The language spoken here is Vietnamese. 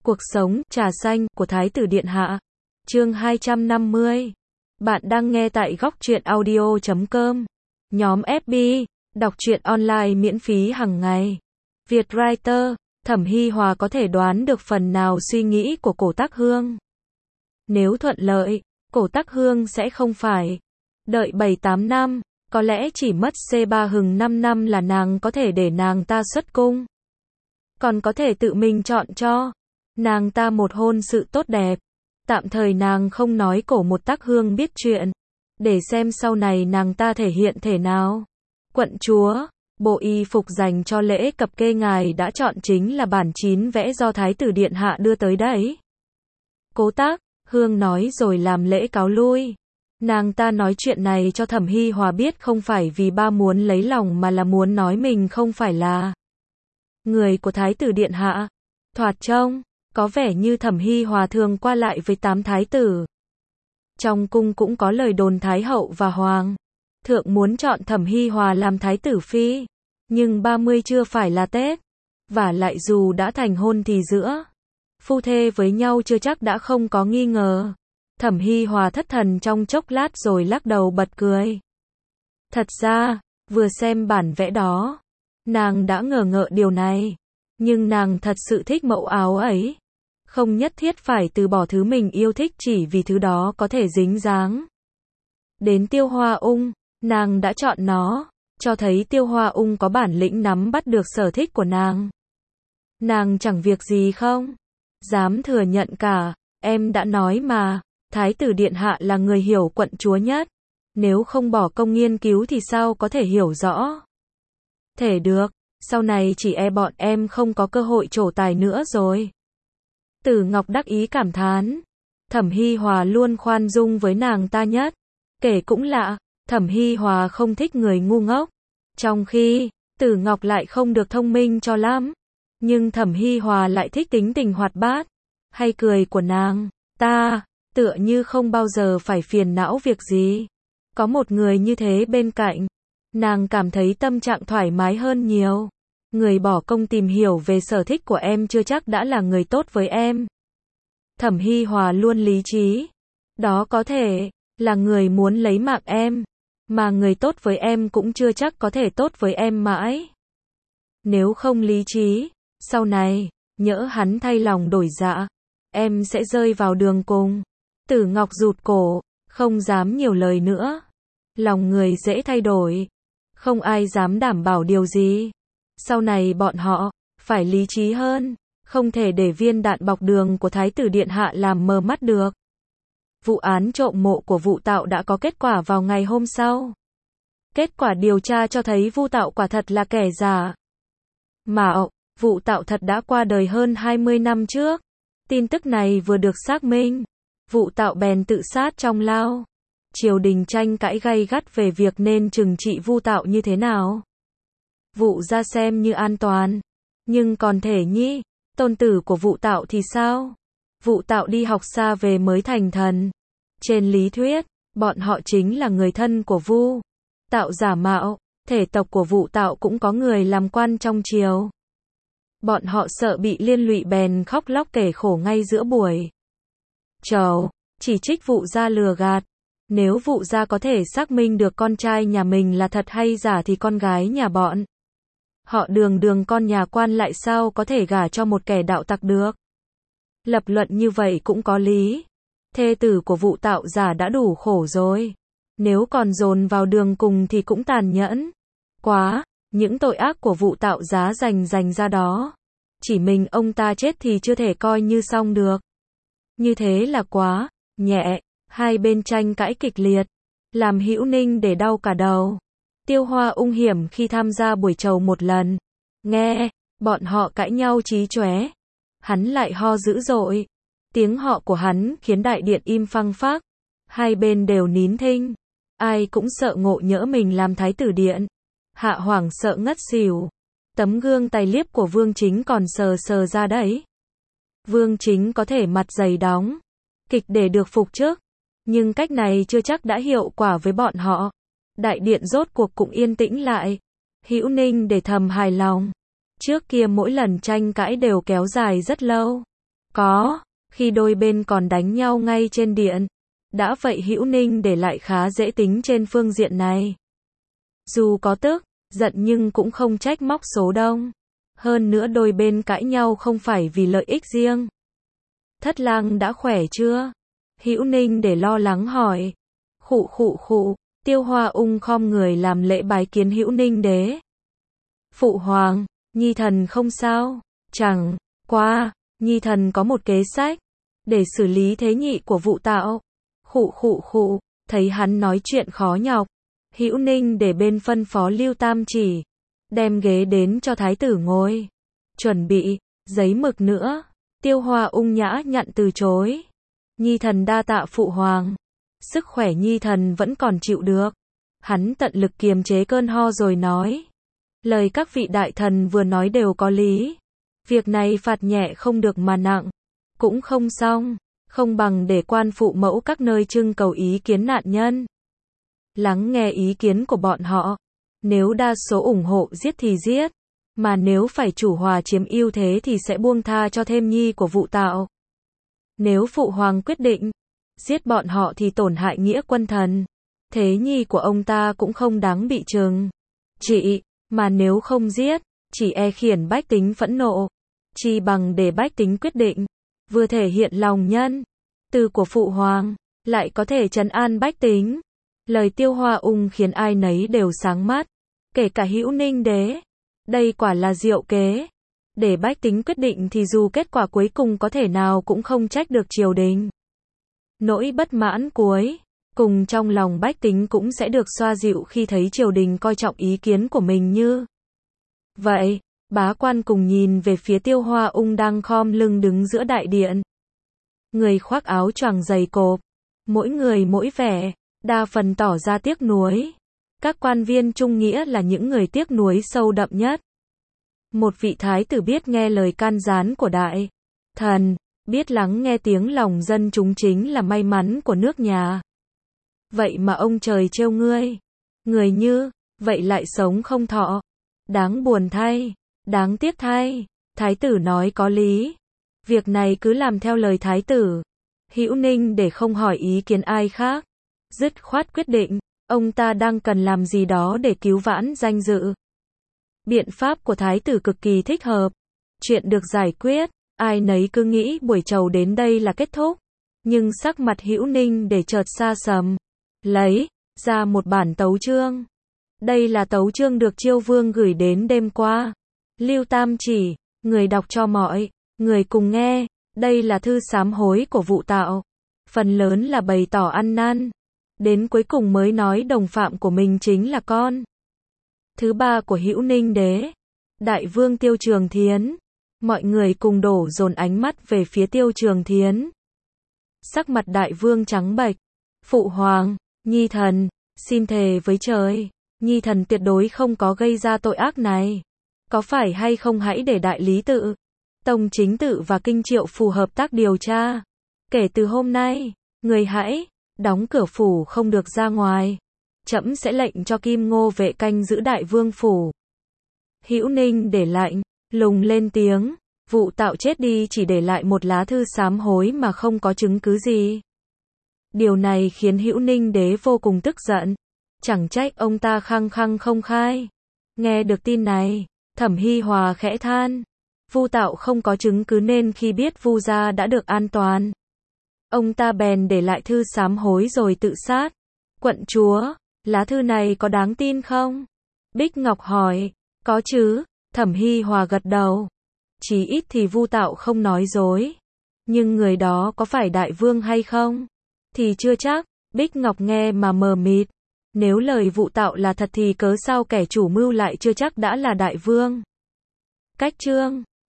Cuộc sống, trà xanh, của Thái tử Điện Hạ. Chương 250. Bạn đang nghe tại góc truyện audio.com. Nhóm FB, đọc truyện online miễn phí hàng ngày. Vietwriter, Thẩm Hi Hòa có thể đoán được phần nào suy nghĩ của Cổ Tắc Hương. Nếu thuận lợi, Cổ Tắc Hương sẽ không phải đợi 7-8 năm, có lẽ chỉ mất C3 hừng 5 năm là nàng có thể để nàng ta xuất cung. Còn có thể tự mình chọn cho nàng ta một hôn sự tốt đẹp. Tạm thời nàng không nói Cổ một Tắc Hương biết chuyện, để xem sau này nàng ta thể hiện thể nào. Quận chúa, bộ y phục dành cho lễ cập kê ngài đã chọn chính là bản 9 vẽ do Thái tử Điện Hạ đưa tới đấy. Cố Tắc Hương nói rồi làm lễ cáo lui. Nàng ta nói chuyện này cho Thẩm Hi Hòa biết không phải vì ba muốn lấy lòng mà là muốn nói mình không phải là người của Thái tử Điện Hạ. Thoạt trông có vẻ như Thẩm Hi Hòa thường qua lại với 8 thái tử. Trong cung cũng có lời đồn Thái hậu và Hoàng thượng muốn chọn Thẩm Hi Hòa làm thái tử phi. Nhưng 30 chưa phải là Tết. Và lại dù đã thành hôn thì giữa phu thê với nhau chưa chắc đã không có nghi ngờ. Thẩm Hi Hòa thất thần trong chốc lát rồi lắc đầu bật cười. Thật ra, vừa xem bản vẽ đó, nàng đã ngờ ngợ điều này. Nhưng nàng thật sự thích mẫu áo ấy. Không nhất thiết phải từ bỏ thứ mình yêu thích chỉ vì thứ đó có thể dính dáng đến Tiêu Hoa Ung, nàng đã chọn nó, cho thấy Tiêu Hoa Ung có bản lĩnh nắm bắt được sở thích của nàng. Nàng chẳng việc gì không dám thừa nhận cả, em đã nói mà, Thái tử Điện Hạ là người hiểu quận chúa nhất. Nếu không bỏ công nghiên cứu thì sao có thể hiểu rõ. Thể được, sau này chỉ e bọn em không có cơ hội trổ tài nữa rồi. Tử Ngọc đắc ý cảm thán. Thẩm Hi Hòa luôn khoan dung với nàng ta nhất. Kể cũng lạ, Thẩm Hi Hòa không thích người ngu ngốc. Trong khi, Tử Ngọc lại không được thông minh cho lắm. Nhưng Thẩm Hi Hòa lại thích tính tình hoạt bát, hay cười của nàng ta, tựa như không bao giờ phải phiền não việc gì. Có một người như thế bên cạnh, nàng cảm thấy tâm trạng thoải mái hơn nhiều. Người bỏ công tìm hiểu về sở thích của em chưa chắc đã là người tốt với em. Thẩm Hi Hòa luôn lý trí. Đó có thể là người muốn lấy mạng em, mà người tốt với em cũng chưa chắc có thể tốt với em mãi. Nếu không lý trí, sau này, nhỡ hắn thay lòng đổi dạ, em sẽ rơi vào đường cùng. Tử Ngọc rụt cổ, không dám nhiều lời nữa. Lòng người dễ thay đổi, không ai dám đảm bảo điều gì. Sau này bọn họ phải lý trí hơn, không thể để viên đạn bọc đường của Thái tử Điện Hạ làm mờ mắt được. Vụ án trộm mộ của Vu Tạo đã có kết quả vào ngày hôm sau. Kết quả điều tra cho thấy Vu Tạo quả thật là kẻ giả mạo. Vu Tạo thật đã qua đời hơn 20 năm trước. Tin tức này vừa được xác minh, Vu Tạo bèn tự sát trong lao. Triều đình tranh cãi gay gắt về việc nên trừng trị Vu Tạo như thế nào. Vu gia xem như an toàn, nhưng còn Thể Nhi, tôn tử của Vu Tạo thì sao? Vu Tạo đi học xa về mới thành thần. Trên lý thuyết, bọn họ chính là người thân của Vu Tạo giả mạo. Thể tộc của Vu Tạo cũng có người làm quan trong triều. Bọn họ sợ bị liên lụy bèn khóc lóc kể khổ ngay giữa buổi chầu, chỉ trích Vu gia lừa gạt. Nếu Vu gia có thể xác minh được con trai nhà mình là thật hay giả thì con gái nhà bọn họ đường con nhà quan lại sao có thể gả cho một kẻ đạo tặc được. Lập luận như vậy cũng có lý. Thê tử của Vu Tạo giả đã đủ khổ rồi. Nếu còn dồn vào đường cùng thì cũng tàn nhẫn quá. Những tội ác của Vu Tạo giá dành ra đó. Chỉ mình ông ta chết thì chưa thể coi như xong được. Như thế là quá nhẹ. Hai bên tranh cãi kịch liệt, làm Hữu Ninh để đau cả đầu. Tiêu Hoa Ung hiểm khi tham gia buổi chầu một lần. Nghe bọn họ cãi nhau chí chóe, hắn lại ho dữ dội. Tiếng họ của hắn khiến đại điện im phăng phắc. Hai bên đều nín thinh. Ai cũng sợ ngộ nhỡ mình làm thái tử điện. Hạ Hoàng sợ ngất xỉu. Tấm gương tài liếp của Vương Chính còn sờ ra đấy. Vương Chính có thể mặt dày đóng kịch để được phục chức, nhưng cách này chưa chắc đã hiệu quả với bọn họ. Đại điện rốt cuộc cũng yên tĩnh lại. Hữu Ninh để thầm hài lòng. Trước kia mỗi lần tranh cãi đều kéo dài rất lâu. Có, khi đôi bên còn đánh nhau ngay trên điện. Đã vậy Hữu Ninh để lại khá dễ tính trên phương diện này. Dù có tức, giận nhưng cũng không trách móc số đông. Hơn nữa đôi bên cãi nhau không phải vì lợi ích riêng. Thất lang đã khỏe chưa? Hữu Ninh để lo lắng hỏi. Khụ khụ khụ, Tiêu Hoa Ung khom người làm lễ bái kiến Hữu Ninh đế. Phụ hoàng, nhi thần không sao, chẳng qua, nhi thần có một kế sách để xử lý thế nhị của Vụ Tạo. Khụ khụ khụ, thấy hắn nói chuyện khó nhọc, Hữu Ninh để bên phân phó Lưu Tam Chỉ đem ghế đến cho thái tử ngồi, chuẩn bị giấy mực nữa. Tiêu Hoa Ung nhã nhặn từ chối. Nhi thần đa tạ phụ hoàng. Sức khỏe nhi thần vẫn còn chịu được. Hắn tận lực kiềm chế cơn ho rồi nói. Lời các vị đại thần vừa nói đều có lý. Việc này phạt nhẹ không được mà nặng. Cũng không xong. Không bằng để quan phụ mẫu các nơi trưng cầu ý kiến nạn nhân. Lắng nghe ý kiến của bọn họ. Nếu đa số ủng hộ giết thì giết. Mà nếu phải chủ hòa chiếm ưu thế thì sẽ buông tha cho thêm nhi của Vụ Tạo. Nếu phụ hoàng quyết định giết bọn họ thì tổn hại nghĩa quân thần. Thế nhi của ông ta cũng không đáng bị trừng trị, mà nếu không giết, chỉ e khiến bách tính phẫn nộ. Chi bằng để bách tính quyết định, vừa thể hiện lòng nhân từ của phụ hoàng, lại có thể trấn an bách tính. Lời Tiêu Hoa Ung khiến ai nấy đều sáng mắt, kể cả Hữu Ninh đế. Đây quả là diệu kế. Để bách tính quyết định thì dù kết quả cuối cùng có thể nào cũng không trách được triều đình. Nỗi bất mãn cuối cùng trong lòng bách tính cũng sẽ được xoa dịu khi thấy triều đình coi trọng ý kiến của mình như vậy. Bá quan cùng nhìn về phía Tiêu Hoa Ung đang khom lưng đứng giữa đại điện. Người khoác áo choàng dày cộp, mỗi người mỗi vẻ, đa phần tỏ ra tiếc nuối. Các quan viên trung nghĩa là những người tiếc nuối sâu đậm nhất. Một vị thái tử biết nghe lời can gián của đại thần, biết lắng nghe tiếng lòng dân chúng chính là may mắn của nước nhà. Vậy mà ông trời trêu ngươi. Người như vậy lại sống không thọ. Đáng buồn thay, đáng tiếc thay. Thái tử nói có lý. Việc này cứ làm theo lời thái tử. Hữu Ninh để không hỏi ý kiến ai khác, dứt khoát quyết định, ông ta đang cần làm gì đó để cứu vãn danh dự. Biện pháp của thái tử cực kỳ thích hợp. Chuyện được giải quyết, ai nấy cứ nghĩ buổi trầu đến đây là kết thúc. Nhưng sắc mặt Hữu Ninh để chợt xa sầm, lấy ra một bản tấu chương. Đây là tấu chương được Chiêu Vương gửi đến đêm qua. Lưu Tam Chỉ, người đọc cho mọi người cùng nghe. Đây là thư sám hối của Vụ Tạo. Phần lớn là bày tỏ ăn năn. Đến cuối cùng mới nói đồng phạm của mình chính là con thứ ba của Hữu Ninh đế, Đại Vương Tiêu Trường Thiến. Mọi người cùng đổ dồn ánh mắt về phía Tiêu Trường Thiến. Sắc mặt Đại Vương trắng bệch. Phụ hoàng, nhi thần xin thề với trời, nhi thần tuyệt đối không có gây ra tội ác này. Có phải hay không hãy để đại lý tự, tông chính tự và kinh triệu phủ hợp tác điều tra. Kể từ hôm nay, người hãy đóng cửa phủ không được ra ngoài. Trẫm sẽ lệnh cho Kim Ngô vệ canh giữ Đại Vương phủ. Hữu Ninh để lạnh lùng lên tiếng. Vụ Tạo chết đi chỉ để lại một lá thư sám hối mà không có chứng cứ gì. Điều này khiến Hữu Ninh đế vô cùng tức giận. Chẳng trách ông ta khăng khăng không khai. Nghe được tin này, Thẩm Hi Hòa khẽ than. Vu Tạo không có chứng cứ nên khi biết Vu gia đã được an toàn, ông ta bèn để lại thư sám hối rồi tự sát. Quận chúa, lá thư này có đáng tin không? Bích Ngọc hỏi. Có chứ, Thẩm Hi Hòa gật đầu. Chí ít thì Vu Tạo không nói dối. Nhưng người đó có phải Đại Vương hay không? Thì chưa chắc. Bích Ngọc nghe mà mờ mịt. Nếu lời Vu Tạo là thật thì cớ sao kẻ chủ mưu lại chưa chắc đã là Đại Vương? Cách chương